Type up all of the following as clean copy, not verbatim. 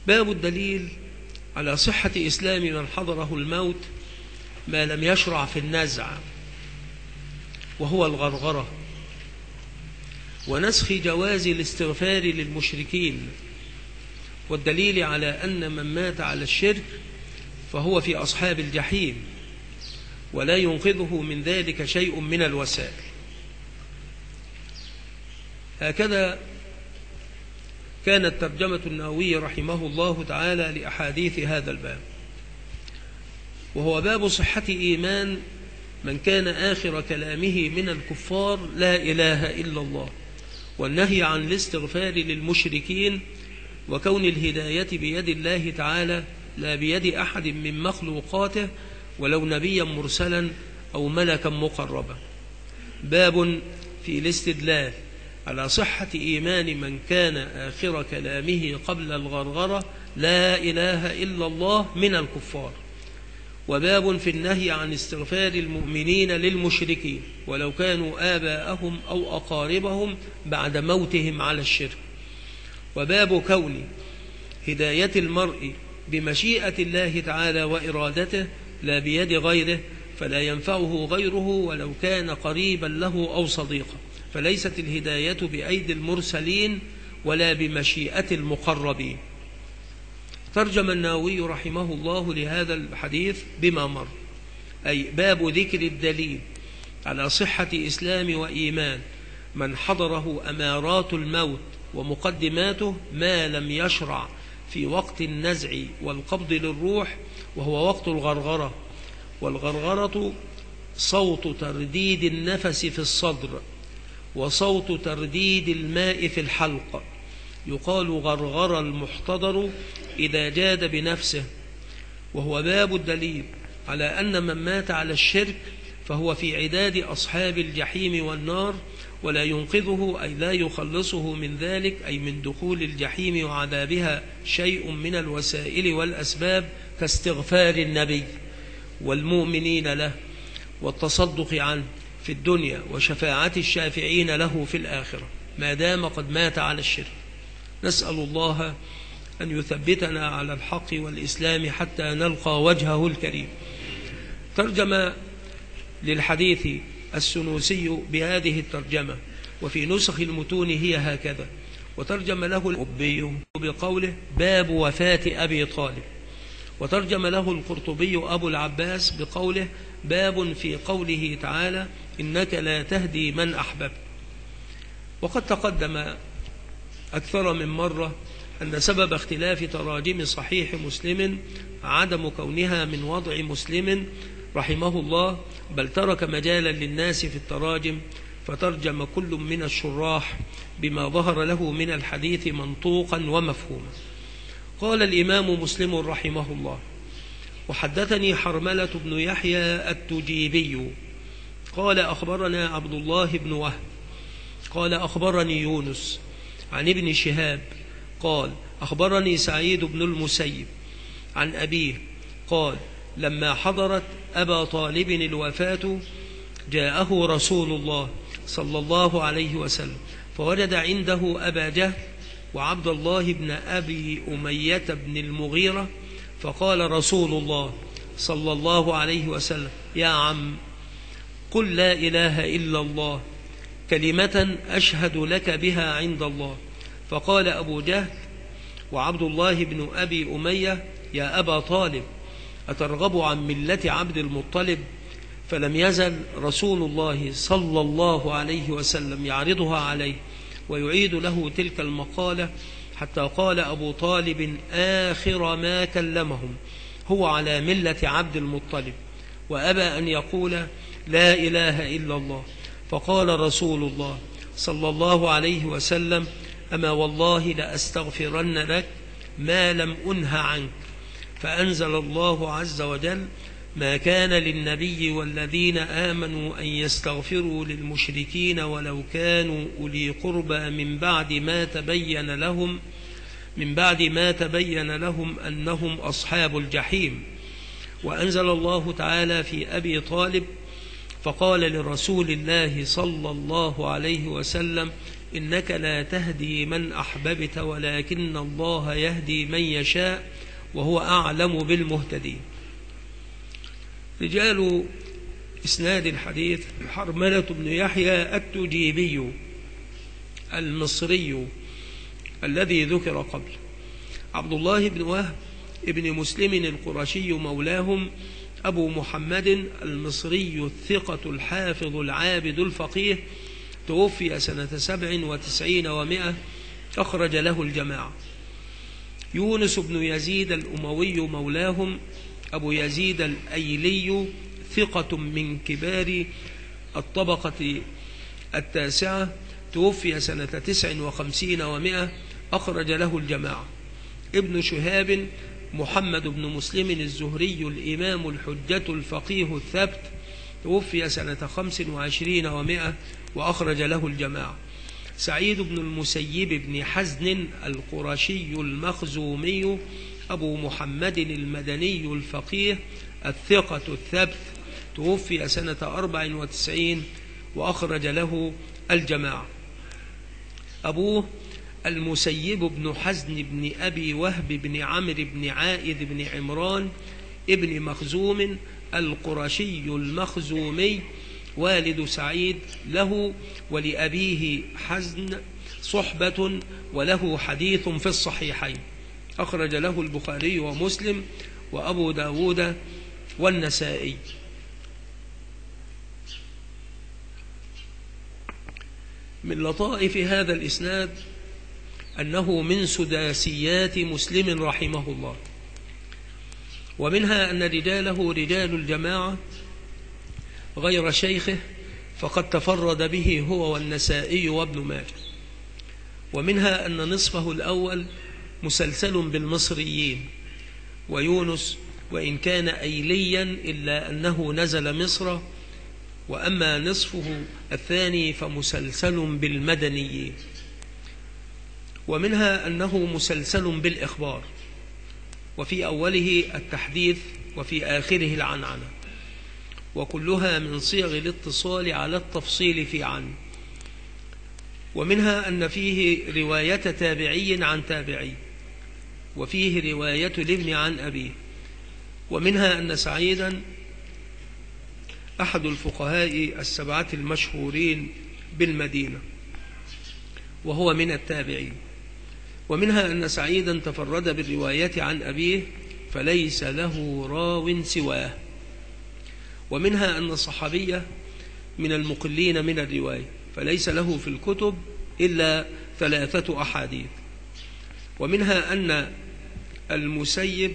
باب الدليل على صحة إسلام من حضره الموت ما لم يشرع في النزع، وهو الغرغرة، ونسخ جواز الاستغفار للمشركين، والدليل على أن من مات على الشرك فهو في أصحاب الجحيم ولا ينقذه من ذلك شيء من الوسائل. هكذا كانت ترجمة النووي رحمه الله تعالى لأحاديث هذا الباب، وهو باب صحة إيمان من كان آخر كلامه من الكفار لا إله إلا الله، والنهي عن الاستغفار للمشركين، وكون الهداية بيد الله تعالى لا بيد أحد من مخلوقاته ولو نبيا مرسلا أو ملكا مقربا. باب في الاستدلال على صحة إيمان من كان آخر كلامه قبل الغرغرة لا إله إلا الله من الكفار. وباب في النهي عن استغفار المؤمنين للمشركين ولو كانوا آباءهم أو أقاربهم بعد موتهم على الشرك. وباب كون هداية المرء بمشيئة الله تعالى وإرادته لا بيد غيره، فلا ينفعه غيره ولو كان قريبا له أو صديقا، فليست الهداية بأيدي المرسلين ولا بمشيئة المقربين. ترجم النووي رحمه الله لهذا الحديث بما مر، أي باب ذكر الدليل على صحة إسلام وإيمان من حضره أمارات الموت ومقدماته ما لم يشرع في وقت النزع والقبض للروح، وهو وقت الغرغرة. والغرغرة صوت ترديد النفس في الصدر وصوت ترديد الماء في الحلق. يقال غرغر المحتضر إذا جاد بنفسه. وهو باب الدليل على أن من مات على الشرك فهو في عداد أصحاب الجحيم والنار، ولا ينقذه أي لا يخلصه من ذلك، أي من دخول الجحيم وعذابها، شيء من الوسائل والأسباب كاستغفار النبي والمؤمنين له والتصدق عنه في الدنيا وشفاعة الشافعين له في الآخرة ما دام قد مات على الشرك. نسأل الله أن يثبتنا على الحق والإسلام حتى نلقى وجهه الكريم. ترجم للحديث السنوسي بهذه الترجمة، وفي نسخ المتون هي هكذا. وترجم له القرطبي بقوله باب وفاة أبي طالب. وترجم له القرطبي أبو العباس بقوله باب في قوله تعالى إنك لا تهدي من أحببت. وقد تقدم أكثر من مرة أن سبب اختلاف تراجم صحيح مسلم عدم كونها من وضع مسلم رحمه الله، بل ترك مجالا للناس في التراجم، فترجم كل من الشراح بما ظهر له من الحديث منطوقا ومفهوما. قال الإمام مسلم رحمه الله: وحدثني حرملة بن يحيى التجيبي قال أخبرنا عبد الله بن وهب قال أخبرني يونس عن ابن شهاب قال أخبرني سعيد بن المسيب عن أبيه قال لما حضرت أبا طالب الوفاة جاءه رسول الله صلى الله عليه وسلم، فوجد عنده أبا جهل وعبد الله بن أبي أمية بن المغيرة، فقال رسول الله صلى الله عليه وسلم: يا عم، قل لا إله إلا الله، كلمة أشهد لك بها عند الله. فقال أبو جهل وعبد الله بن أبي أمية: يا أبا طالب، أترغب عن ملة عبد المطلب؟ فلم يزل رسول الله صلى الله عليه وسلم يعرضها عليه ويعيد له تلك المقالة، حتى قال أبو طالب آخر ما كلمهم: هو على ملة عبد المطلب، وأبى أن يقول لا إله إلا الله. فقال رسول الله صلى الله عليه وسلم: أما والله لأستغفرن لك ما لم أنه عنك. فأنزل الله عز وجل: ما كان للنبي والذين آمنوا أن يستغفروا للمشركين ولو كانوا أولي قربى من بعد ما تبين لهم أنهم أصحاب الجحيم. وأنزل الله تعالى في أبي طالب فقال لرسول الله صلى الله عليه وسلم: إنك لا تهدي من أحببت ولكن الله يهدي من يشاء وهو أعلم بالمهتدين. رجال إسناد الحديث: حرملة بن يحيى التجيبي المصري الذي ذكر قبل، عبد الله بن وهب ابن مسلم القرشي مولاهم، أبو محمد المصري الثقة الحافظ العابد الفقيه، توفي سنة 97 و100، أخرج له الجماعة. يونس بن يزيد الأموي مولاهم، أبو يزيد الأيلي، ثقة من كبار الطبقة التاسعة، توفي سنة 59 و100، أخرج له الجماعة. ابن شهاب محمد بن مسلم الزهري الإمام الحجة الفقيه الثبت، توفي سنة 25 و100، وأخرج له الجماعة. سعيد بن المسيب بن حزن القرشي المخزومي، أبو محمد المدني الفقيه الثقة الثبت، توفي سنة 94، وأخرج له الجماعة. أبوه المسيب بن حزن بن أبي وهب بن عمرو بن عائذ بن عمران ابن مخزوم القرشي المخزومي، والد سعيد، له ولأبيه حزن صحبة وله حديث في الصحيحين، أخرج له البخاري ومسلم وأبو داود والنسائي. من لطائف هذا الإسناد أنه من سداسيات مسلم رحمه الله، ومنها أن رجاله رجال الجماعة غير شيخه، فقد تفرد به هو والنسائي وابن ماجه. ومنها أن نصفه الأول مسلسل بالمصريين، ويونس وإن كان أيليا إلا أنه نزل مصر، وأما نصفه الثاني فمسلسل بالمدنيين. ومنها أنه مسلسل بالإخبار، وفي أوله التحديث وفي آخره العنعنة، وكلها من صيغ الاتصال على التفصيل في عن. ومنها أن فيه رواية تابعي عن تابعي، وفيه رواية الابن عن أبيه. ومنها أن سعيدا أحد الفقهاء السبعة المشهورين بالمدينة، وهو من التابعين. ومنها أن سعيدا تفرد بالرواية عن أبيه، فليس له راو سواه. ومنها أن الصحابية من المقلين من الرواية، فليس له في الكتب إلا 3 أحاديث. ومنها أن المسيب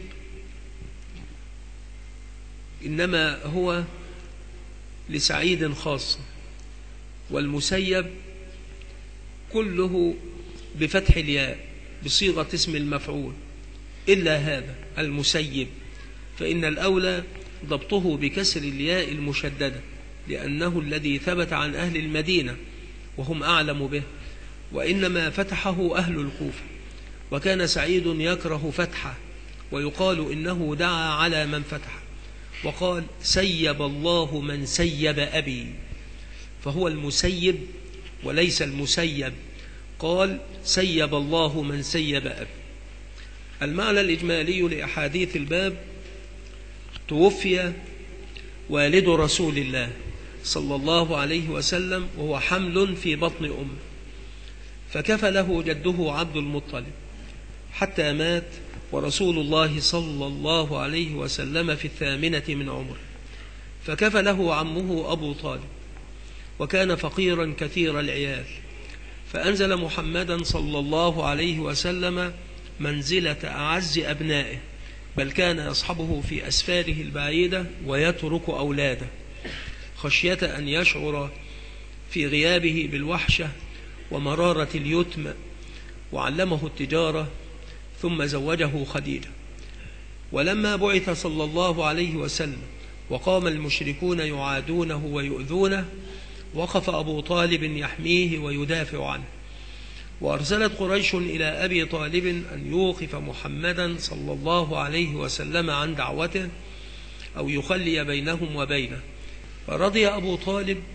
إنما هو لسعيد خاصة، والمسيب كله بفتح الياء بصيغة اسم المفعول، إلا هذا المسيب، فإن الأولى ضبطه بكسر الياء المشددة، لأنه الذي ثبت عن أهل المدينة وهم أعلم به، وإنما فتحه أهل الكوفة، وكان سعيد يكره فتحه، ويقال إنه دعا على من فتح، وقال: سيب الله من سيب أبي، فهو المسيب وليس المسيب، قال: سيب الله من سيب أبي. المعنى الإجمالي لأحاديث الباب: توفي والد رسول الله صلى الله عليه وسلم وهو حمل في بطن أمه، فكفله جده عبد المطلب حتى مات، ورسول الله صلى الله عليه وسلم في 8 من عمره، فكفله عمه أبو طالب، وكان فقيرا كثير العيال، فأنزل محمدا صلى الله عليه وسلم منزلة أعز أبنائه، بل كان يصحبه في أسفاره البعيدة ويترك أولاده، خشية أن يشعر في غيابه بالوحشة ومرارة اليتم، وعلمه التجارة، ثم زوجه خديجة. ولما بعث صلى الله عليه وسلم وقام المشركون يعادونه ويؤذونه، وقف أبو طالب يحميه ويدافع عنه، وأرسلت قريش إلى أبي طالب أن يوقف محمدا صلى الله عليه وسلم عن دعوته أو يخلي بينهم وبينه، فرضي أبو طالب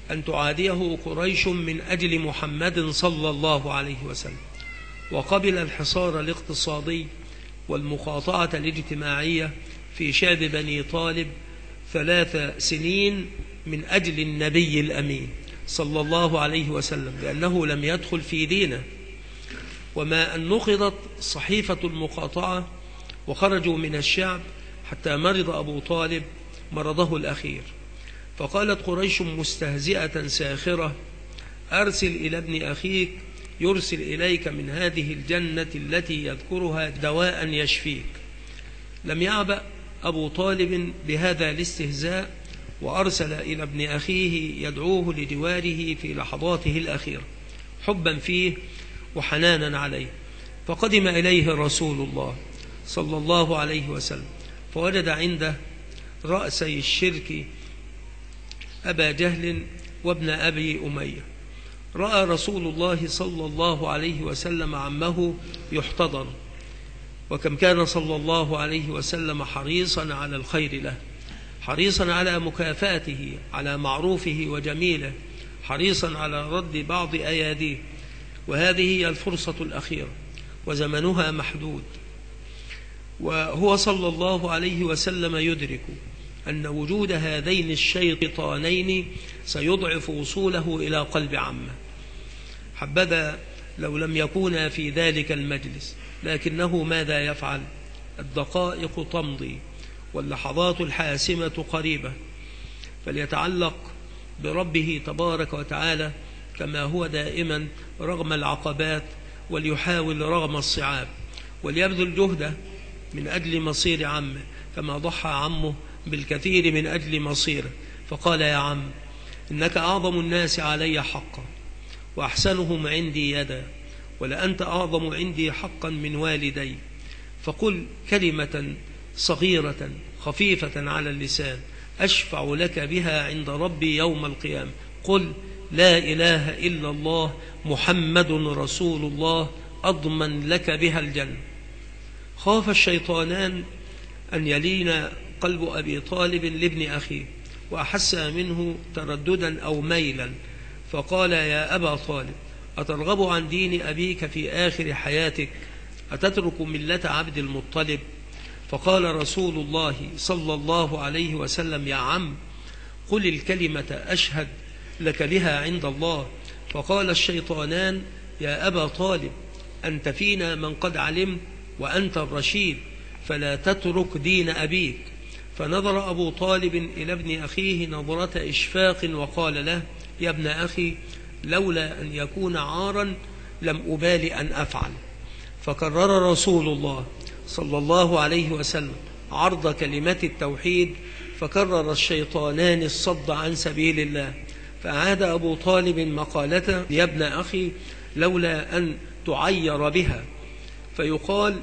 أن تعاديه قريش من أجل محمد صلى الله عليه وسلم، وقبل الحصار الاقتصادي والمقاطعة الاجتماعية في شعب بني طالب 3 سنين من أجل النبي الأمين صلى الله عليه وسلم، لأنه لم يدخل في دينه. وما أن نقضت صحيفة المقاطعة وخرجوا من الشعب حتى مرض أبو طالب مرضه الأخير، فقالت قريش مستهزئة ساخرة: أرسل إلى ابن أخيك يرسل إليك من هذه الجنة التي يذكرها دواء يشفيك. لم يعبأ أبو طالب بهذا الاستهزاء، وأرسل إلى ابن أخيه يدعوه لجواره في لحظاته الأخيرة حبا فيه وحنانا عليه. فقدم إليه رسول الله صلى الله عليه وسلم، فوجد عنده رأسي الشرك أبا جهل وابن أبي أمية. رأى رسول الله صلى الله عليه وسلم عمه يحتضن، وكم كان صلى الله عليه وسلم حريصا على الخير له، حريصا على مكافاته على معروفه وجميله، حريصا على رد بعض أياديه. وهذه هي الفرصة الأخيرة وزمنها محدود، وهو صلى الله عليه وسلم يدرك أن وجود هذين الشيطانين سيضعف وصوله إلى قلب عمه. حبذا لو لم يكونا في ذلك المجلس، لكنه ماذا يفعل؟ الدقائق تمضي واللحظات الحاسمة قريبة، فليتعلق بربه تبارك وتعالى كما هو دائما رغم العقبات، وليحاول رغم الصعاب، وليبذل جهده من أجل مصير عمه كما ضحى عمه بالكثير من أجل مصيره. فقال: يا عم، إنك أعظم الناس علي حقا وأحسنهم عندي يدا، ولأنت أعظم عندي حقا من والدي، فقل كلمة صغيرة خفيفة على اللسان أشفع لك بها عند ربي يوم القيامة. قل: لا إله إلا الله محمد رسول الله، أضمن لك بها الجنة. خاف الشيطانان أن يلين قلب أبي طالب لابن أخيه، وأحس منه ترددا أو ميلا، فقال: يا أبا طالب، أترغب عن دين أبيك في آخر حياتك؟ أتترك ملة عبد المطلب؟ فقال رسول الله صلى الله عليه وسلم: يا عم، قل الكلمة أشهد لك بها عند الله. فقال الشيطانان: يا أبا طالب، أنت فينا من قد علمت، وأنت الرشيد، فلا تترك دين أبيك. فنظر أبو طالب إلى ابن أخيه نظرة إشفاق وقال له: يا ابن أخي، لولا أن يكون عارا لم أبال أن أفعل. فكرر رسول الله صلى الله عليه وسلم عرض كلمة التوحيد، فكرر الشيطانان الصد عن سبيل الله. فأعاد أبو طالب مقالته: يا ابن أخي، لولا أن تعير بها، فيقال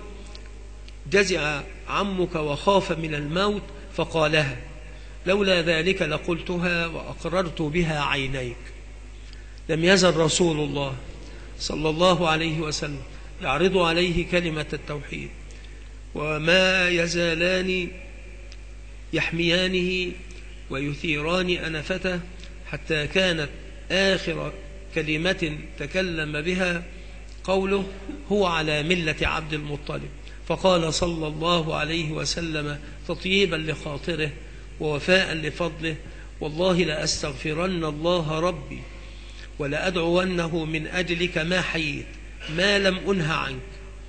جزع عمك وخاف من الموت فقالها، لولا ذلك لقلتها وأقررت بها عينيك. لم يزل رسول الله صلى الله عليه وسلم يعرض عليه كلمة التوحيد، وما يزالان يحميانه ويثيران أنفته، حتى كانت آخر كلمة تكلم بها قوله: هو على ملة عبد المطلب. فقال صلى الله عليه وسلم تطيبا لخاطره ووفاء لفضله: والله لأستغفرن الله ربي ولأدعونه من أجلك ما حييت، ما لم أنه عنك.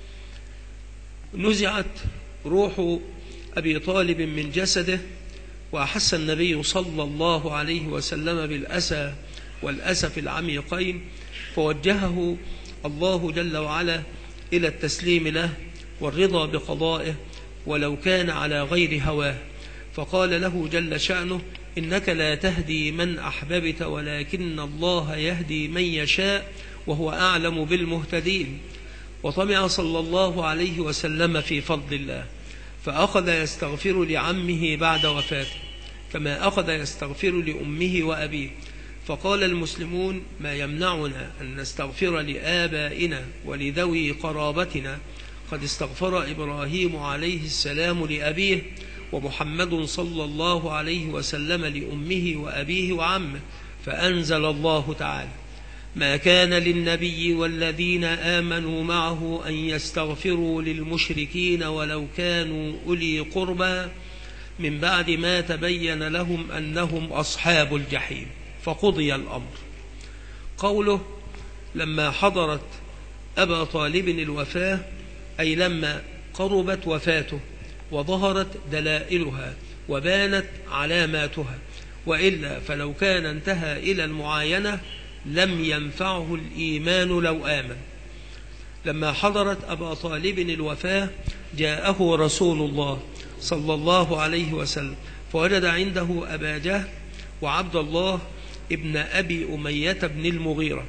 نزعت روح أبي طالب من جسده، وأحس النبي صلى الله عليه وسلم بالأسى والأسف العميقين، فوجهه الله جل وعلا إلى التسليم له والرضا بقضائه ولو كان على غير هواه. فقال له جل شأنه: إنك لا تهدي من أحببت ولكن الله يهدي من يشاء وهو أعلم بالمهتدين. وطمع صلى الله عليه وسلم في فضل الله، فأخذ يستغفر لعمه بعد وفاته كما أخذ يستغفر لأمه وأبيه. فقال المسلمون: ما يمنعنا أن نستغفر لآبائنا ولذوي قرابتنا؟ قد استغفر إبراهيم عليه السلام لأبيه، ومحمد صلى الله عليه وسلم لأمه وأبيه وعمه، فأنزل الله تعالى: ما كان للنبي والذين آمنوا معه أن يستغفروا للمشركين ولو كانوا أولي قربى من بعد ما تبين لهم أنهم أصحاب الجحيم فقضي الأمر. قوله: لما حضرت أبا طالب الوفاة، أي لما قربت وفاته وظهرت دلائلها وبانت علاماتها، وإلا فلو كان انتهى إلى المعاينة لم ينفعه الإيمان لو آمن. لما حضرت أبا طالب الوفاة جاءه رسول الله صلى الله عليه وسلم فوجد عنده أبا جهل وعبد الله ابن أبي أمية بن المغيرة.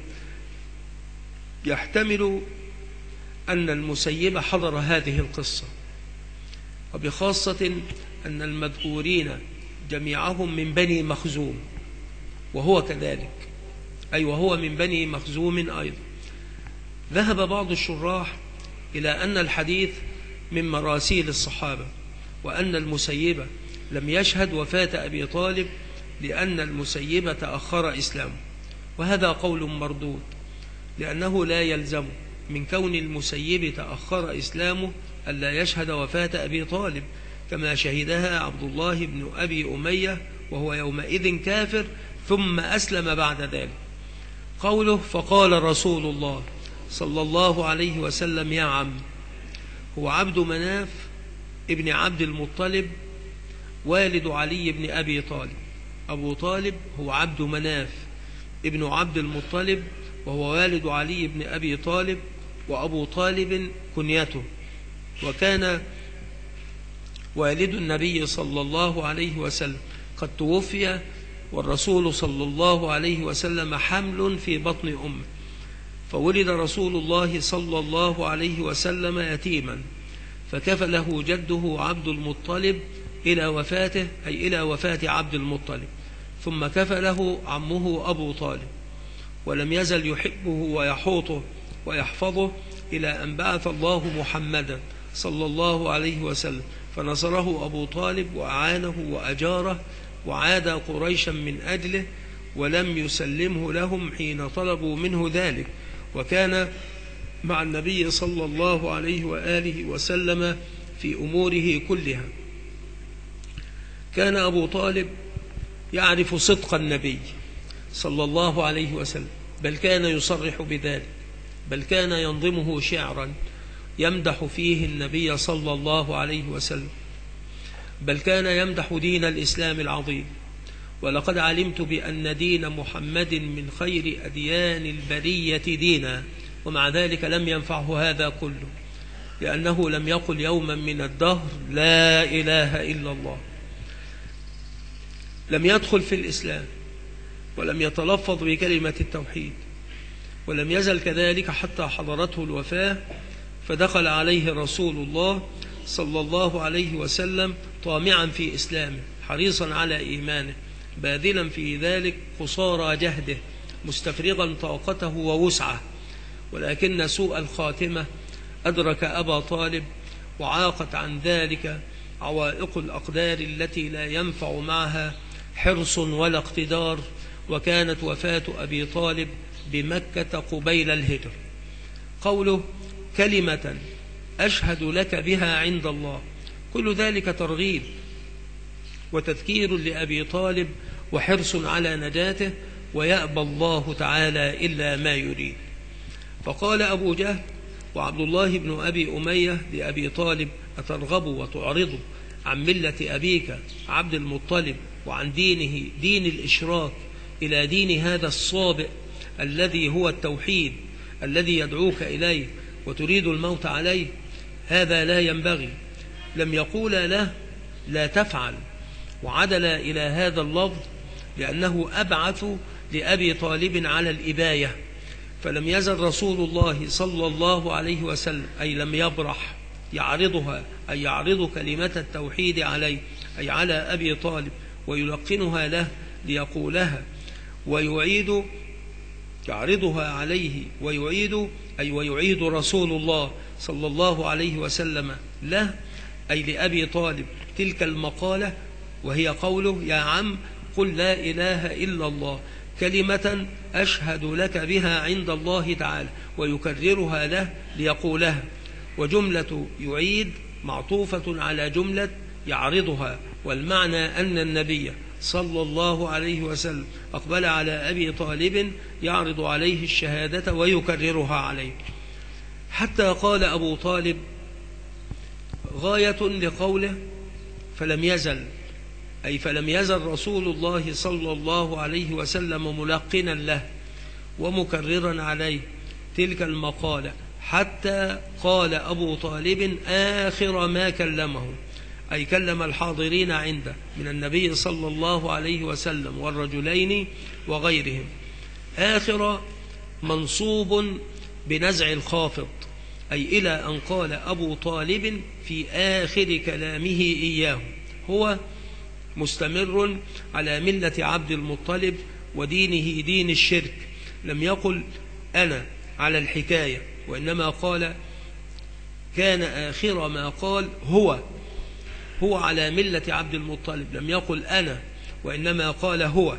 يحتمل أن المسيب حضر هذه القصة، وبخاصة أن المذكورين جميعهم من بني مخزوم، وهو كذلك، أي وهو من بني مخزوم أيضا. ذهب بعض الشراح إلى أن الحديث من مراسيل الصحابة، وأن المسيب لم يشهد وفاة أبي طالب لأن المسيب تأخر إسلامه، وهذا قول مردود، لأنه لا يلزم من كون المسيب تأخر إسلامه ألا يشهد وفاة أبي طالب، كما شهدها عبد الله بن أبي أمية وهو يومئذ كافر ثم أسلم بعد ذلك. قوله: فقال رسول الله صلى الله عليه وسلم: يا عم، هو عبد مناف ابن عبد المطلب والد علي بن أبي طالب. أبو طالب هو عبد مناف ابن عبد المطلب وهو والد علي بن أبي طالب، وأبو طالب كنيته، وكان والد النبي صلى الله عليه وسلم قد توفي، والرسول صلى الله عليه وسلم حمل في بطن أمه، فولد رسول الله صلى الله عليه وسلم يتيما، فكفله جده عبد المطلب إلى وفاته، أي إلى وفاة عبد المطلب، ثم كفله عمه أبو طالب، ولم يزل يحبه ويحوطه ويحفظه إلى أن بعث الله محمدا صلى الله عليه وسلم، فنصره أبو طالب وأعانه وأجاره، وعاد قريشا من أجله، ولم يسلمه لهم حين طلبوا منه ذلك، وكان مع النبي صلى الله عليه وآله وسلم في أموره كلها. كان أبو طالب يعرف صدق النبي صلى الله عليه وسلم، بل كان يصرح بذلك، بل كان ينظمه شعرا يمدح فيه النبي صلى الله عليه وسلم، بل كان يمدح دين الإسلام العظيم: ولقد علمت بأن دين محمد من خير أديان البرية دينا. ومع ذلك لم ينفعه هذا كله، لأنه لم يقل يوما من الدهر لا إله إلا الله، لم يدخل في الإسلام، ولم يتلفظ بكلمة التوحيد، ولم يزل كذلك حتى حضرته الوفاة، فدخل عليه رسول الله صلى الله عليه وسلم طامعا في إسلامه، حريصا على إيمانه، باذلا في ذلك قصارى جهده، مستفرغا طاقته ووسعه، ولكن سوء الخاتمة أدرك أبا طالب، وعاقت عن ذلك عوائق الأقدار التي لا ينفع معها حرص ولا اقتدار، وكانت وفاة أبي طالب بمكة قبيل الهجر. قوله: كلمة أشهد لك بها عند الله، كل ذلك ترغيب وتذكير لأبي طالب وحرص على نجاته، ويأبى الله تعالى إلا ما يريد. فقال أبو جهل وعبد الله بن أبي أمية لأبي طالب: أترغب وتعرض عن ملة أبيك عبد المطلب وعن دينه دين الإشراك إلى دين هذا الصابئ الذي هو التوحيد الذي يدعوك إليه، وتريد الموت عليه؟ هذا لا ينبغي. لم يقول له لا تفعل، وعدل إلى هذا اللفظ لأنه أبعث لأبي طالب على الإباية، فلم يزل رسول الله صلى الله عليه وسلم، أي لم يبرح يعرضها، أي يعرض كلمة التوحيد عليه، أي على أبي طالب، ويلقنها له ليقولها، ويعيد يعرضها عليه ويعيد، أي ويعيد رسول الله صلى الله عليه وسلم له، أي لأبي طالب، تلك المقالة، وهي قوله: يا عم قل لا إله إلا الله، كلمة أشهد لك بها عند الله تعالى، ويكررها له ليقولها. وجملة يعيد معطوفة على جملة يعرضها، والمعنى أن النبي صلى الله عليه وسلم أقبل على أبي طالب يعرض عليه الشهادة ويكررها عليه، حتى قال أبو طالب غاية لقوله فلم يزل، أي فلم يزل رسول الله صلى الله عليه وسلم ملقنا له ومكررا عليه تلك المقالة، حتى قال أبو طالب آخر ما كلمه، أي كلم الحاضرين عنده من النبي صلى الله عليه وسلم والرجلين وغيرهم. آخر منصوب بنزع الخافض، أي إلى أن قال أبو طالب في آخر كلامه إياه. هو مستمر على ملة عبد المطلب ودينه دين الشرك، لم يقل أنا على الحكاية، وإنما قال كان آخر ما قال هو على ملة عبد المطلب، لم يقل أنا وإنما قال هو.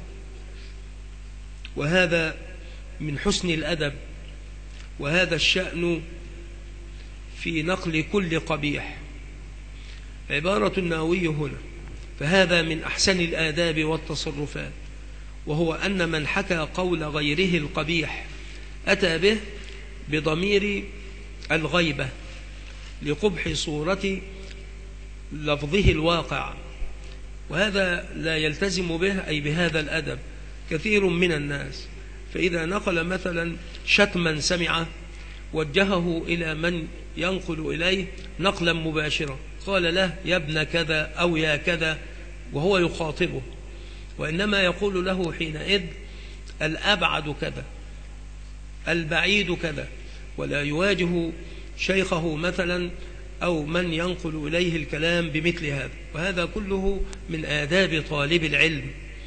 وهذا من حسن الأدب، وهذا الشأن في نقل كل قبيح. عبارة النووي هنا فهذا من أحسن الآداب والتصرفات، وهو أن من حكى قول غيره القبيح أتى به بضمير الغيبة لقبح صورة لفظه الواقع، وهذا لا يلتزم به أي بهذا الأدب كثير من الناس. فإذا نقل مثلا شتما سمعه وجهه إلى من ينقل إليه نقلا مباشرا، قال له يا ابن كذا أو يا كذا وهو يخاطبه، وإنما يقول له حينئذ الأبعد كذا البعيد كذا، ولا يواجه شيخه مثلا أو من ينقل إليه الكلام بمثل هذا. وهذا كله من آداب طالب العلم.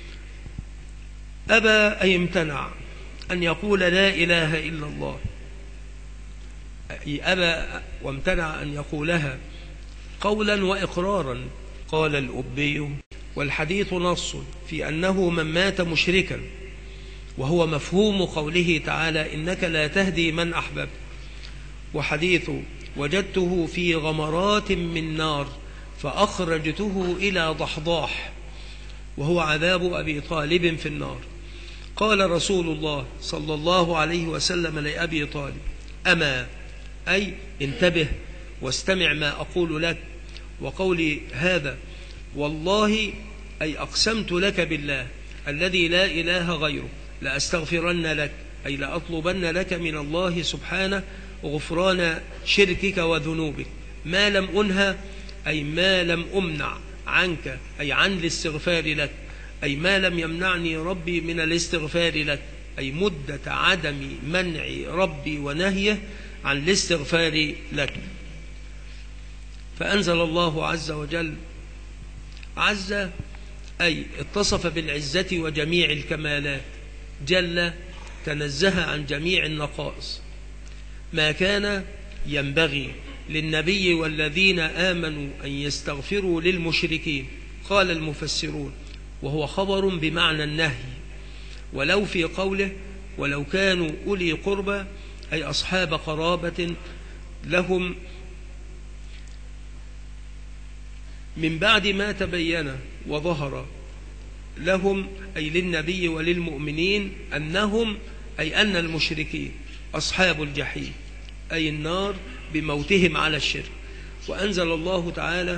أبى أي امتنع أن يقول لا إله إلا الله، أبى وامتنع أن يقولها قولا وإقرارا. قال الأبي والحديث نص في أنه من مات مشركا، وهو مفهوم قوله تعالى إنك لا تهدي من أحببت. وحديث وجدته في غمرات من نار فأخرجته إلى ضحضاح، وهو عذاب أبي طالب في النار. قال رسول الله صلى الله عليه وسلم لأبي طالب أما، أي انتبه واستمع ما أقول لك. وقولي هذا والله أي أقسمت لك بالله الذي لا إله غيره لأستغفرن لك، أي لأطلبن لك من الله سبحانه غفران شركك وذنوبك ما لم أنهى، أي ما لم أمنع عنك، أي عن الاستغفار لك، أي ما لم يمنعني ربي من الاستغفار لك، أي مدة عدم منع ربي ونهيه عن الاستغفار لك. فأنزل الله عز وجل، عز أي اتصف بالعزة وجميع الكمالات، جل تنزه عن جميع النقائص، ما كان ينبغي للنبي والذين آمنوا أن يستغفروا للمشركين. قال المفسرون وهو خبر بمعنى النهي، ولو في قوله ولو كانوا أولي قربى، أي أصحاب قرابة لهم من بعد ما تبين وظهر لهم، أي للنبي وللمؤمنين، أنهم أي أن المشركين أصحاب الجحيم، أي النار بموتهم على الشرك. وأنزل الله تعالى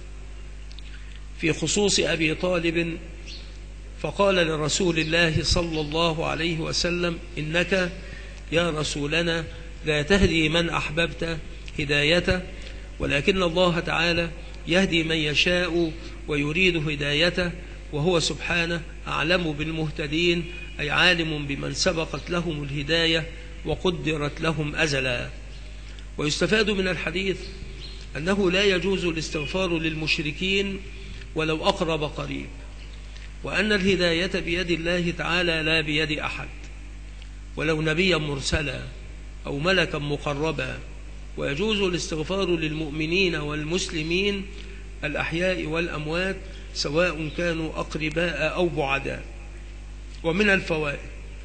في خصوص أبي طالب فقال لرسول الله صلى الله عليه وسلم إنك يا رسولنا لا تهدي من أحببت هدايته، ولكن الله تعالى يهدي من يشاء ويريد هدايته، وهو سبحانه أعلم بالمهتدين، أي عالم بمن سبقت لهم الهداية وقدرت لهم أزلا. ويستفاد من الحديث أنه لا يجوز الاستغفار للمشركين ولو أقرب قريب، وأن الهداية بيد الله تعالى لا بيد أحد، ولو نبيا مرسلا أو ملكا مقربا. ويجوز الاستغفار للمؤمنين والمسلمين الأحياء والأموات سواء كانوا أقرباء أو بعداء. ومن الفوائد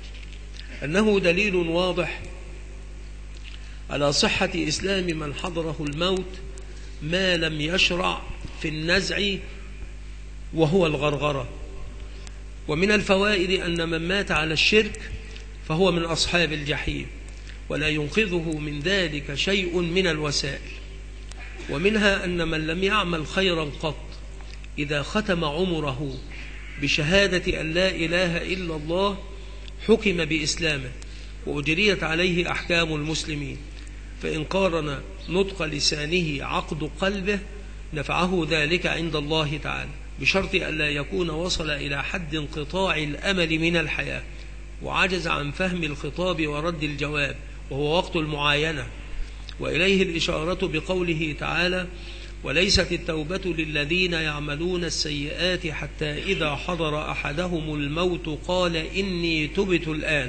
أنه دليل واضح على صحة إسلام من حضره الموت ما لم يشرع في النزع وهو الغرغرة. ومن الفوائد أن من مات على الشرك فهو من أصحاب الجحيم ولا ينقذه من ذلك شيء من الوسائل. ومنها أن من لم يعمل خيرا قط إذا ختم عمره بشهادة أن لا إله إلا الله حكم بإسلامه وأجريت عليه أحكام المسلمين، فإن قارن نطق لسانه عقد قلبه نفعه ذلك عند الله تعالى، بشرط ألا يكون وصل إلى حد انقطاع الأمل من الحياة وعجز عن فهم الخطاب ورد الجواب وهو وقت المعاينة. وإليه الإشارة بقوله تعالى: وليست التوبة للذين يعملون السيئات حتى إذا حضر أحدهم الموت قال إني تبت الآن.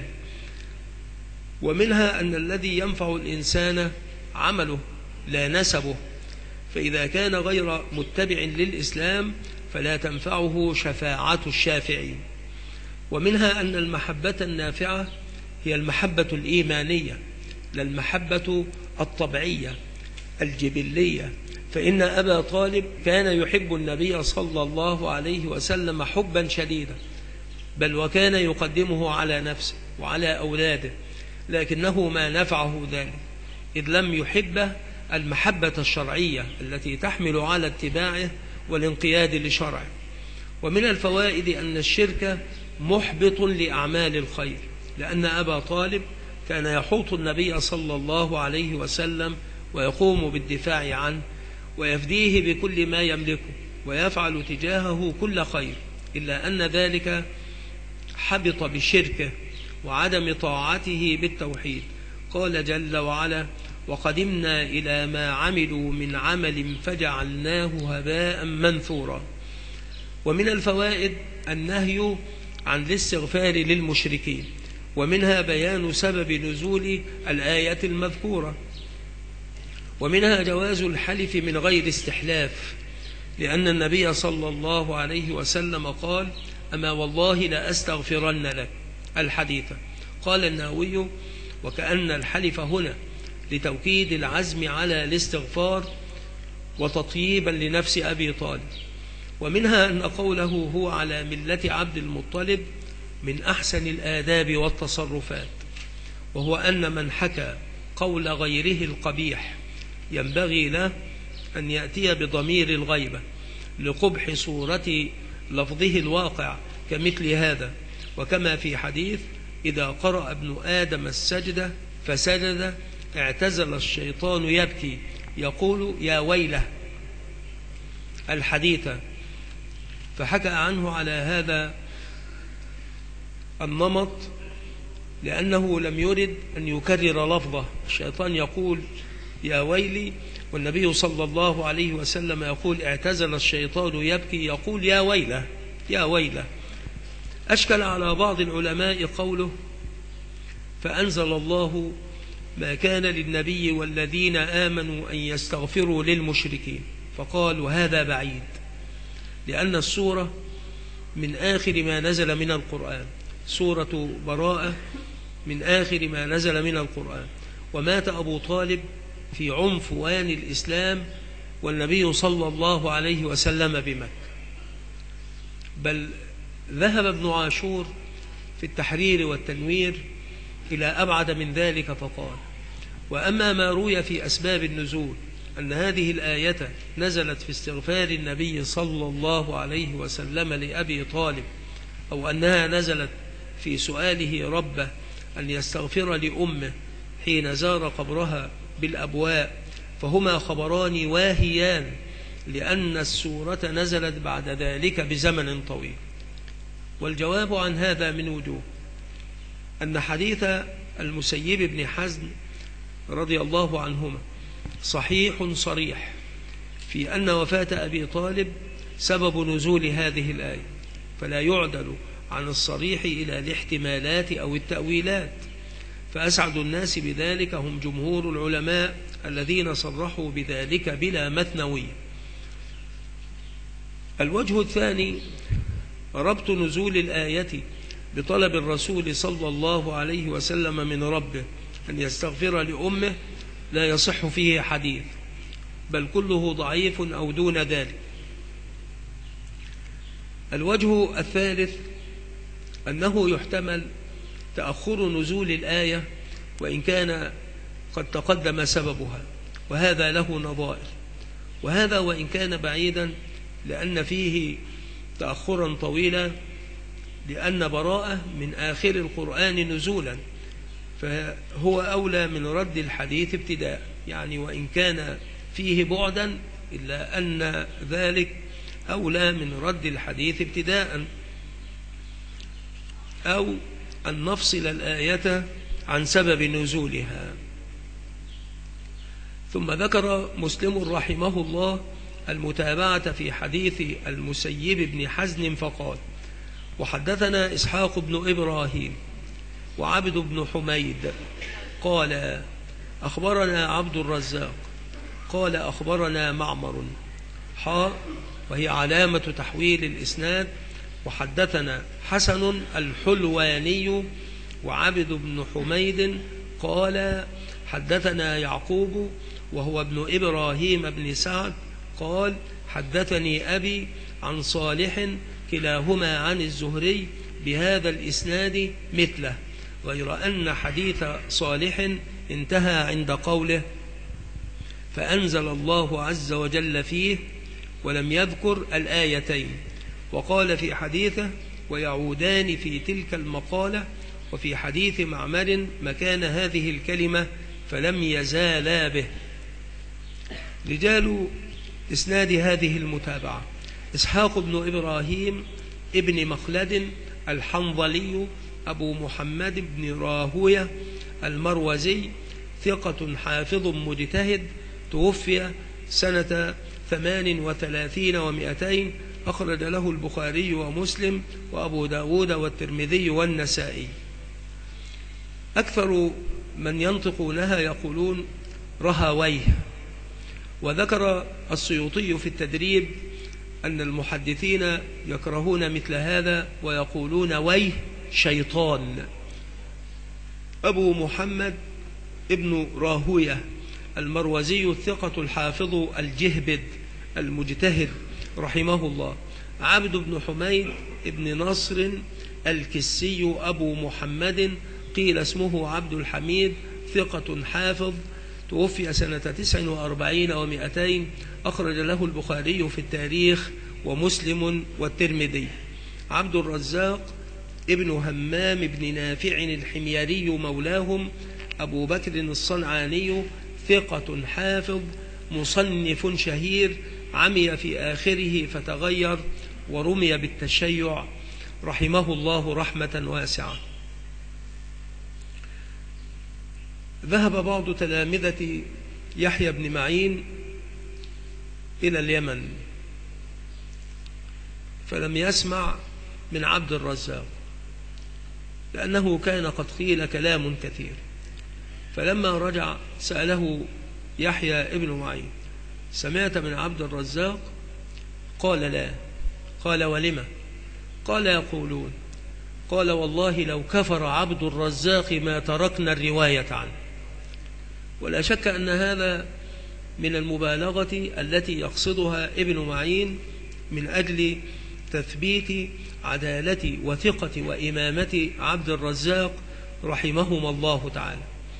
ومنها أن الذي ينفع الإنسان عمله لا نسبه، فإذا كان غير متبع للإسلام فلا تنفعه شفاعة الشافعين. ومنها أن المحبة النافعة هي المحبة الإيمانية لا المحبة الطبيعية الجبلية، فإن أبا طالب كان يحب النبي صلى الله عليه وسلم حبا شديدا، بل وكان يقدمه على نفسه وعلى أولاده، لكنه ما نفعه ذلك إذ لم يحبه المحبة الشرعية التي تحمل على اتباعه والانقياد لشرعه. ومن الفوائد أن الشرك محبط لأعمال الخير، لأن أبا طالب كان يحوط النبي صلى الله عليه وسلم ويقوم بالدفاع عنه ويفديه بكل ما يملكه ويفعل تجاهه كل خير، إلا أن ذلك حبط بشركه وعدم طاعته بالتوحيد. قال جل وعلا: وقدمنا إلى ما عملوا من عمل فجعلناه هباء منثورا. ومن الفوائد النهي عن الاستغفار للمشركين، ومنها بيان سبب نزول الآية المذكورة. ومنها جواز الحلف من غير استحلاف، لأن النبي صلى الله عليه وسلم قال: أما والله لأستغفرن لك الحديث. قال النووي: وكأن الحلف هنا لتوكيد العزم على الاستغفار وتطييبا لنفس أبي طالب. ومنها أن قوله هو على ملة عبد المطلب من أحسن الآداب والتصرفات، وهو أن من حكى قول غيره القبيح ينبغي له أن يأتي بضمير الغيبة لقبح صورة لفظه الواقع كمثل هذا. وكما في حديث: إذا قرأ ابن آدم السجدة فسجد اعتزل الشيطان يبكي يقول يا ويله الحديث. فحكى عنه على هذا النمط لأنه لم يرد أن يكرر لفظه. الشيطان يقول يا ويلي، والنبي صلى الله عليه وسلم يقول اعتزل الشيطان يبكي يقول يا ويله يا ويله. أشكل على بعض العلماء قوله: فأنزل الله ما كان للنبي والذين آمنوا أن يستغفروا للمشركين، فقال: وهذا بعيد، لأن السورة من آخر ما نزل من القرآن، سورة براءة من آخر ما نزل من القرآن، ومات أبو طالب في عنفوان الإسلام والنبي صلى الله عليه وسلم بمكة. بل ذهب ابن عاشور في التحرير والتنوير إلى أبعد من ذلك فقال: وأما ما روي في أسباب النزول أن هذه الآية نزلت في استغفار النبي صلى الله عليه وسلم لأبي طالب، أو أنها نزلت في سؤاله ربه أن يستغفر لأمه حين زار قبرها بالأبواء، فهما خبران واهيان، لأن السورة نزلت بعد ذلك بزمن طويل. والجواب عن هذا من وجوه: أن حديث المسيب بن حزم رضي الله عنهما صحيح صريح في أن وفاة أبي طالب سبب نزول هذه الآية، فلا يعدل عن الصريح إلى الاحتمالات أو التأويلات. فأسعد الناس بذلك هم جمهور العلماء الذين صرحوا بذلك بلا مثنوية. الوجه الثاني ربط نزول الآية بطلب الرسول صلى الله عليه وسلم من ربه أن يستغفر لأمه لا يصح فيه حديث، بل كله ضعيف أو دون ذلك. الوجه الثالث أنه يحتمل تأخر نزول الآية وإن كان قد تقدم سببها، وهذا له نظائر، وهذا وإن كان بعيدا لأن فيه تأخرا طويلا، لأن براءة من آخر القرآن نزولا، فهو أولى من رد الحديث ابتداء، يعني وإن كان فيه بعدا إلا أن ذلك أولى من رد الحديث ابتداء، أو أن نفصل الآية عن سبب نزولها. ثم ذكر مسلم رحمه الله المتابعة في حديث المسيب بن حزن فقال: وحدثنا إسحاق بن إبراهيم وعبد بن حميد قال أخبرنا عبد الرزاق قال أخبرنا معمر وهي علامة تحويل الإسناد. وحدثنا حسن الحلواني وعبد بن حميد قال حدثنا يعقوب وهو ابن إبراهيم بن سعد قال حدثني أبي عن صالح كلاهما عن الزهري بهذا الإسناد مثله، غير أن حديث صالح انتهى عند قوله فأنزل الله عز وجل فيه، ولم يذكر الآيتين، وقال في حديثه ويعودان في تلك المقالة، وفي حديث معمر مكان هذه الكلمة فلم يزالا به. رجال إسناد هذه المتابعة: إسحاق بن إبراهيم ابن مخلد الحنظلي أبو محمد بن راهوية المروزي، ثقة حافظ مجتهد، توفي سنة 38 و200، أخرج له البخاري ومسلم وأبو داود والترمذي والنسائي. أكثر من ينطقونها يقولون رهويه. وذكر السيوطي في التدريب أن المحدثين يكرهون مثل هذا ويقولون ويه شيطان. أبو محمد ابن راهوية المروزي الثقة الحافظ الجهبد المجتهد رحمه الله. عبد بن حميد ابن نصر الكسي أبو محمد قيل اسمه عبد الحميد، ثقة حافظ، توفي سنة 49 و200، أخرج له البخاري في التاريخ ومسلم والترمذي. عبد الرزاق ابن همام بن نافع الحميري مولاهم أبو بكر الصنعاني، ثقة حافظ مصنف شهير، عمي في آخره فتغير ورمي بالتشيع رحمه الله رحمة واسعة. ذهب بعض تلامذة يحيى بن معين إلى اليمن فلم يسمع من عبد الرزاق، لأنه كان قد قيل كلام كثير، فلما رجع سأله يحيى ابن معين: سمعت من عبد الرزاق؟ قال لا. قال ولم؟ قال يقولون. قال والله لو كفر عبد الرزاق ما تركنا الرواية عنه. ولا شك أن هذا من المبالغة التي يقصدها ابن معين من أجل تثبيت عدالة وثقة وإمامة عبد الرزاق رحمهما الله تعالى.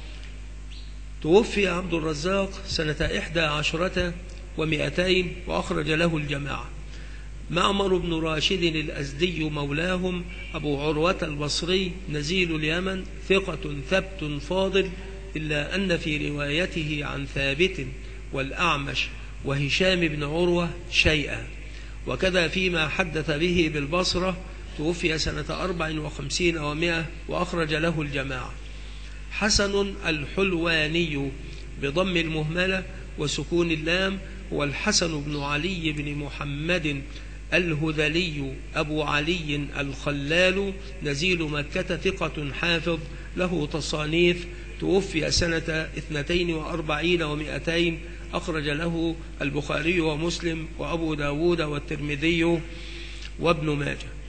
توفي عبد الرزاق سنة 11 و200، وأخرج له الجماعة. معمر بن راشد الأزدي مولاهم أبو عروة البصري نزيل اليمن، ثقة ثبت فاضل، إلا أن في روايته عن ثابت والأعمش وهشام بن عروة شيئا، وكذا فيما حدث به بالبصرة. توفي سنة 54 و100، وأخرج له الجماعة. حسن الحلواني بضم المهملة وسكون اللام هو الحسن بن علي بن محمد الهذلي أبو علي الخلال نزيل مكة، ثقة حافظ له تصانيف، توفي سنة 42 و200، أخرج له البخاري ومسلم وأبو داود والترمذي وابن ماجه.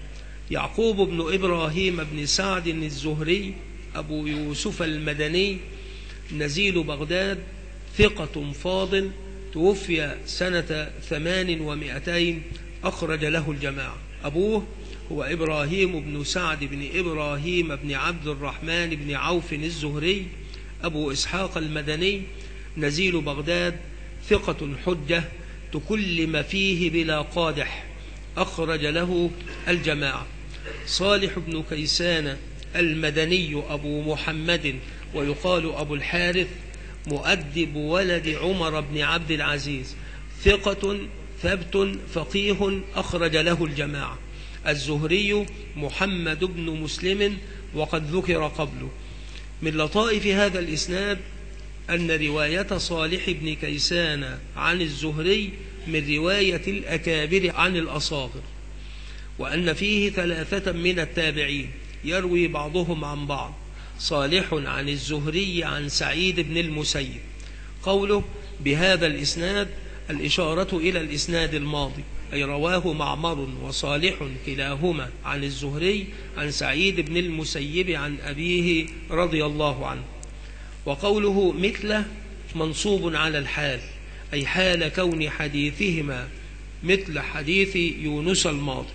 يعقوب بن إبراهيم بن سعد الزهري أبو يوسف المدني نزيل بغداد، ثقة فاضل، توفي سنة 800، أخرج له الجماعة. أبوه هو إبراهيم بن سعد بن إبراهيم بن عبد الرحمن بن عوف الزهري أبو إسحاق المدني نزيل بغداد، ثقة حجة، تكلم فيه بلا قادح، أخرج له الجماعة. صالح بن كيسان المدني أبو محمد ويقال أبو الحارث، مؤدب ولد عمر بن عبد العزيز، ثقة ثبت فقيه، أخرج له الجماعة. الزهري محمد بن مسلم وقد ذكر قبله. من لطائف هذا الإسناد أن رواية صالح بن كيسان عن الزهري من رواية الأكابر عن الأصاغر، وأن فيه 3 من التابعين يروي بعضهم عن بعض. صالح عن الزهري عن سعيد بن المسيب. قوله بهذا الإسناد الإشارة إلى الإسناد الماضي، أي رواه معمر وصالح كلاهما عن الزهري عن سعيد بن المسيب عن أبيه رضي الله عنه. وقوله مثله منصوب على الحال، أي حال كون حديثهما مثل حديث يونس الماضي.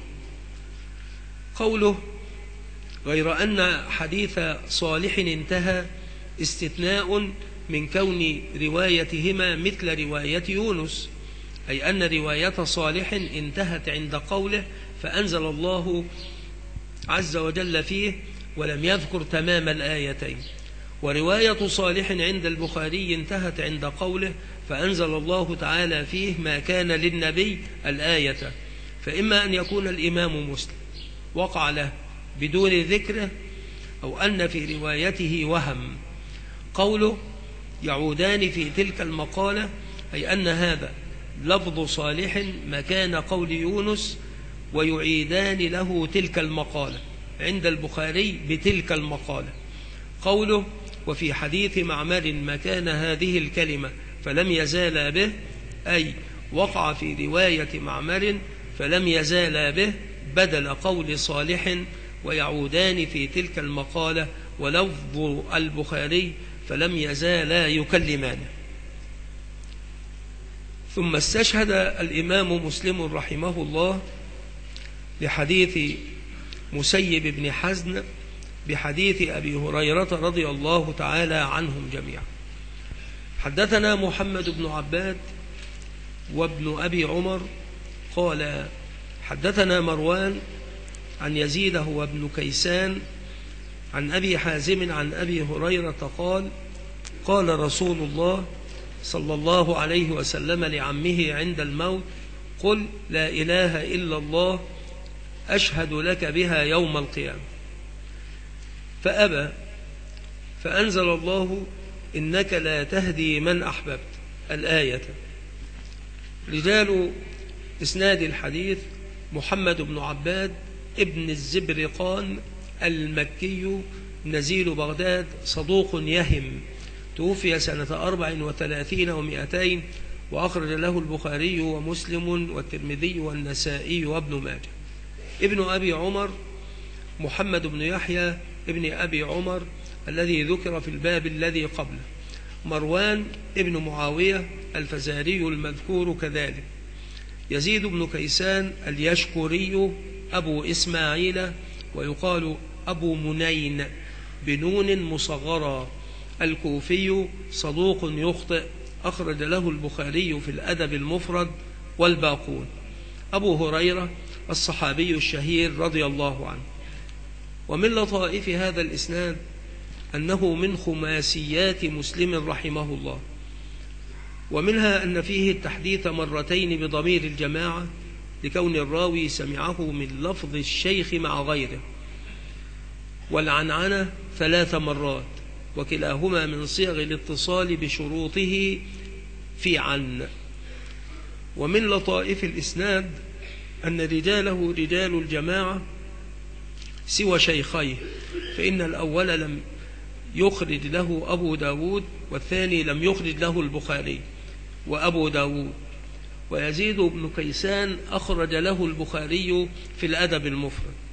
قوله غير أن حديث صالح انتهى استثناء من كون روايتهما مثل رواية يونس، أي أن رواية صالح انتهت عند قوله فأنزل الله عز وجل فيه ولم يذكر تمام الآيتين، ورواية صالح عند البخاري انتهت عند قوله فأنزل الله تعالى فيه ما كان للنبي الآية. فإما أن يكون الإمام مسلم وقع له بدون ذكره، أو أن في روايته وهم. قوله يعودان في تلك المقالة، أي أن هذا لفظ صالح مكان قول يونس، ويعيدان له تلك المقالة عند البخاري بتلك المقالة. قوله وفي حديث معمر مكان هذه الكلمة فلم يزال به، أي وقع في رواية معمر فلم يزال به بدل قول صالح، ويعودان في تلك المقالة، ولفظ البخاري فلم يزالا يكلمانه. ثم استشهد الإمام مسلم رحمه الله لحديث مسيب بن حزن بحديث أبي هريرة رضي الله تعالى عنهم جميعا. حدثنا محمد بن عباد وابن أبي عمر قال حدثنا مروان عن يزيد هو ابن كيسان عن أبي حازم عن أبي هريرة قال قال رسول الله صلى الله عليه وسلم لعمه عند الموت قل لا إله إلا الله أشهد لك بها يوم القيامة، فأبى، فأنزل الله إنك لا تهدي من أحببت الآية. رجال إسناد الحديث محمد بن عباد ابن الزبرقان المكي نزيل بغداد، صدوق يهم، توفي سنة 34 و200، وأخرج له البخاري ومسلم والترمذي والنسائي وابن ماجه. ابن أبي عمر محمد بن يحيى ابن أبي عمر الذي ذكر في الباب الذي قبله. مروان ابن معاوية الفزاري المذكور كذلك. يزيد بن كيسان اليشكري أبو إسماعيل ويقال أبو منين بنون مصغرة، الكوفي، صدوق يخطئ، أخرج له البخاري في الأدب المفرد والباقون. أبو هريرة الصحابي الشهير رضي الله عنه. ومن لطائف هذا الإسناد أنه من خماسيات مسلم رحمه الله، ومنها أن فيه التحديث مرتين بضمير الجماعة لكون الراوي سمعه من لفظ الشيخ مع غيره، والعنعنة 3 مرات، وكلاهما من صيغ الاتصال بشروطه في عن. ومن لطائف الإسناد أن رجاله رجال الجماعة سوى شيخيه، فإن الأول لم يخرج له أبو داود، والثاني لم يخرج له البخاري وأبو داود. ويزيد بن كيسان أخرج له البخاري في الأدب المفرد.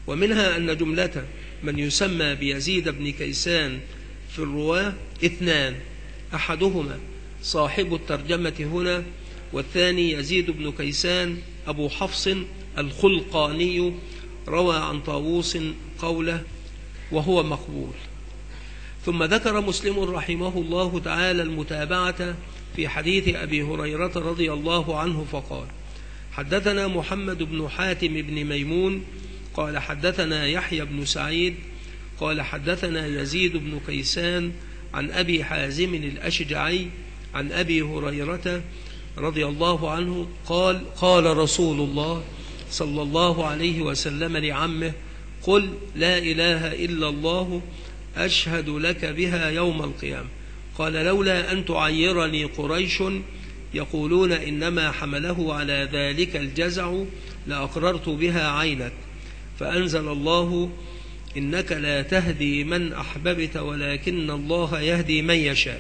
ومنها أن جملة من يسمى بيزيد بن كيسان في الرواة اثنان، أحدهما صاحب الترجمة هنا، والثاني يزيد بن كيسان أبو حفص الخلقاني، روى عن طاووس قوله وهو مقبول. ثم ذكر مسلم رحمه الله تعالى المتابعة في حديث أبي هريرة رضي الله عنه فقال: حدثنا محمد بن حاتم بن ميمون قال حدثنا يحيى بن سعيد قال حدثنا يزيد بن كيسان عن أبي حازم الأشجعي عن أبي هريرة رضي الله عنه قال: قال رسول الله صلى الله عليه وسلم لعمه: قل لا إله إلا الله أشهد لك بها يوم القيامة. قال: لولا أن تعيرني قريش يقولون إنما حمله على ذلك الجزع لأقررت بها عينك. فأنزل الله: إنك لا تهدي من أحببت ولكن الله يهدي من يشاء.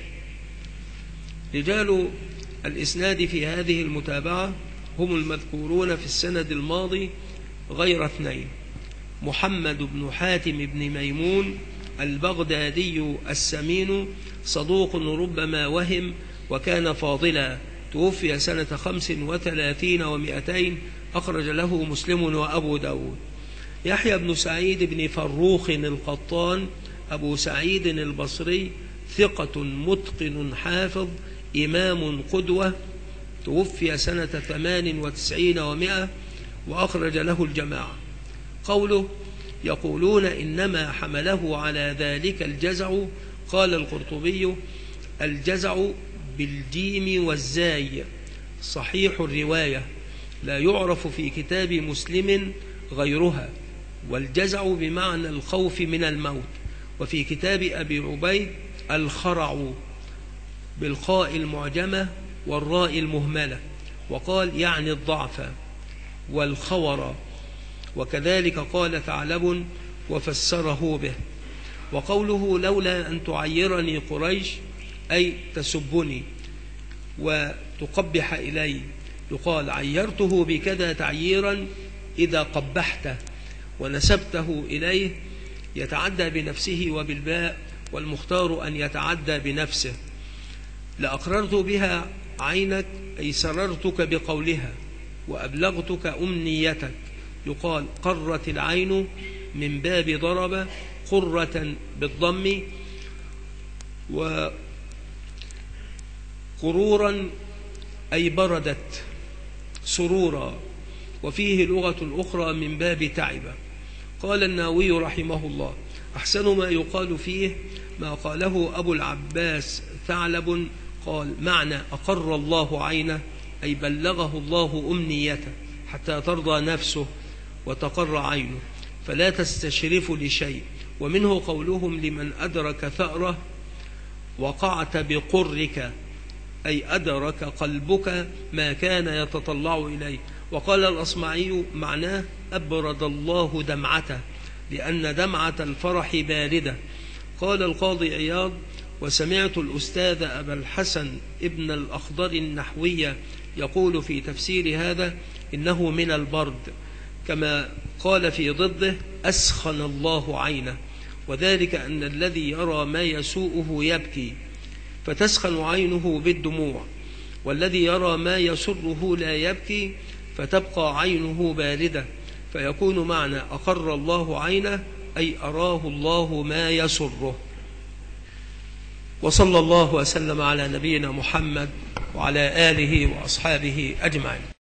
رجال الإسناد في هذه المتابعة هم المذكورون في السند الماضي غير اثنين: محمد بن حاتم بن ميمون البغدادي السمين صدوق ربما وهم وكان فاضلا، توفي سنة 35 و200، أخرج له مسلم وأبو داود. يحيى بن سعيد بن فروخ القطان أبو سعيد البصري ثقة متقن حافظ إمام قدوة، توفي سنة 98 و100، وأخرج له الجماعة. قوله يقولون إنما حمله على ذلك الجزع، قال القرطبي: الجزع بالجيم والزاي صحيح الرواية، لا يعرف في كتاب مسلم غيرها، والجزع بمعنى الخوف من الموت. وفي كتاب أبي عبيد الخرع بالخاء المعجمة والراء المهملة، وقال يعني الضعف والخور، وكذلك قال ثعلب وفسره به. وقوله لولا أن تعيرني قريش أي تسبني وتقبح إلي، يقال عيرته بكذا تعييرا إذا قبحته ونسبته إليه يتعدى بنفسه وبالباء، والمختار أن يتعدى بنفسه. لأقررت بها عينك أي سررتك بقولها وأبلغتك أمنيتك، يقال قرت العين من باب ضرب قرة بالضم، وقرورا أي بردت سرورا، وفيه لغة أخرى من باب تعبة. قال النووي رحمه الله: أحسن ما يقال فيه ما قاله أبو العباس ثعلب، قال معنى أقر الله عينه أي بلغه الله أمنيته حتى ترضى نفسه وتقر عينه فلا تستشرف لشيء. ومنه قولهم لمن أدرك ثأره: وقعت بقرك أي أدرك قلبك ما كان يتطلع إليه. وقال الأصمعي معناه أبرد الله دمعته، لأن دمعة الفرح باردة. قال القاضي عياض: وسمعت الأستاذ أبا الحسن ابن الأخضر النحوية يقول في تفسير هذا إنه من البرد، كما قال في ضده أسخن الله عينه، وذلك أن الذي يرى ما يسوءه يبكي فتسخن عينه بالدموع، والذي يرى ما يسره لا يبكي فتبقى عينه باردة، فيكون معنى أقر الله عينه أي أراه الله ما يسره. وصلى الله وسلم على نبينا محمد وعلى آله وأصحابه أجمعين.